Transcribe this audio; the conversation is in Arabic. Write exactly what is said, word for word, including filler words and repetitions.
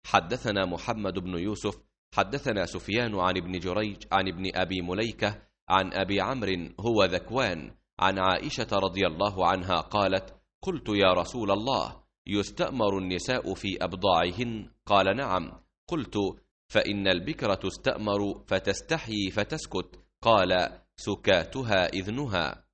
حدثنا محمد بن يوسف حدثنا سفيان عن ابن جريج عن ابن أبي مليكة عن أبي عمرو هو ذكوان عن عائشة رضي الله عنها قالت: قلت يا رسول الله، يستأمر النساء في أبضاعهن؟ قال: نعم. قلت: فإن البكر تستأمر فتستحيي فتسكت. قال: سكاتها إذنها.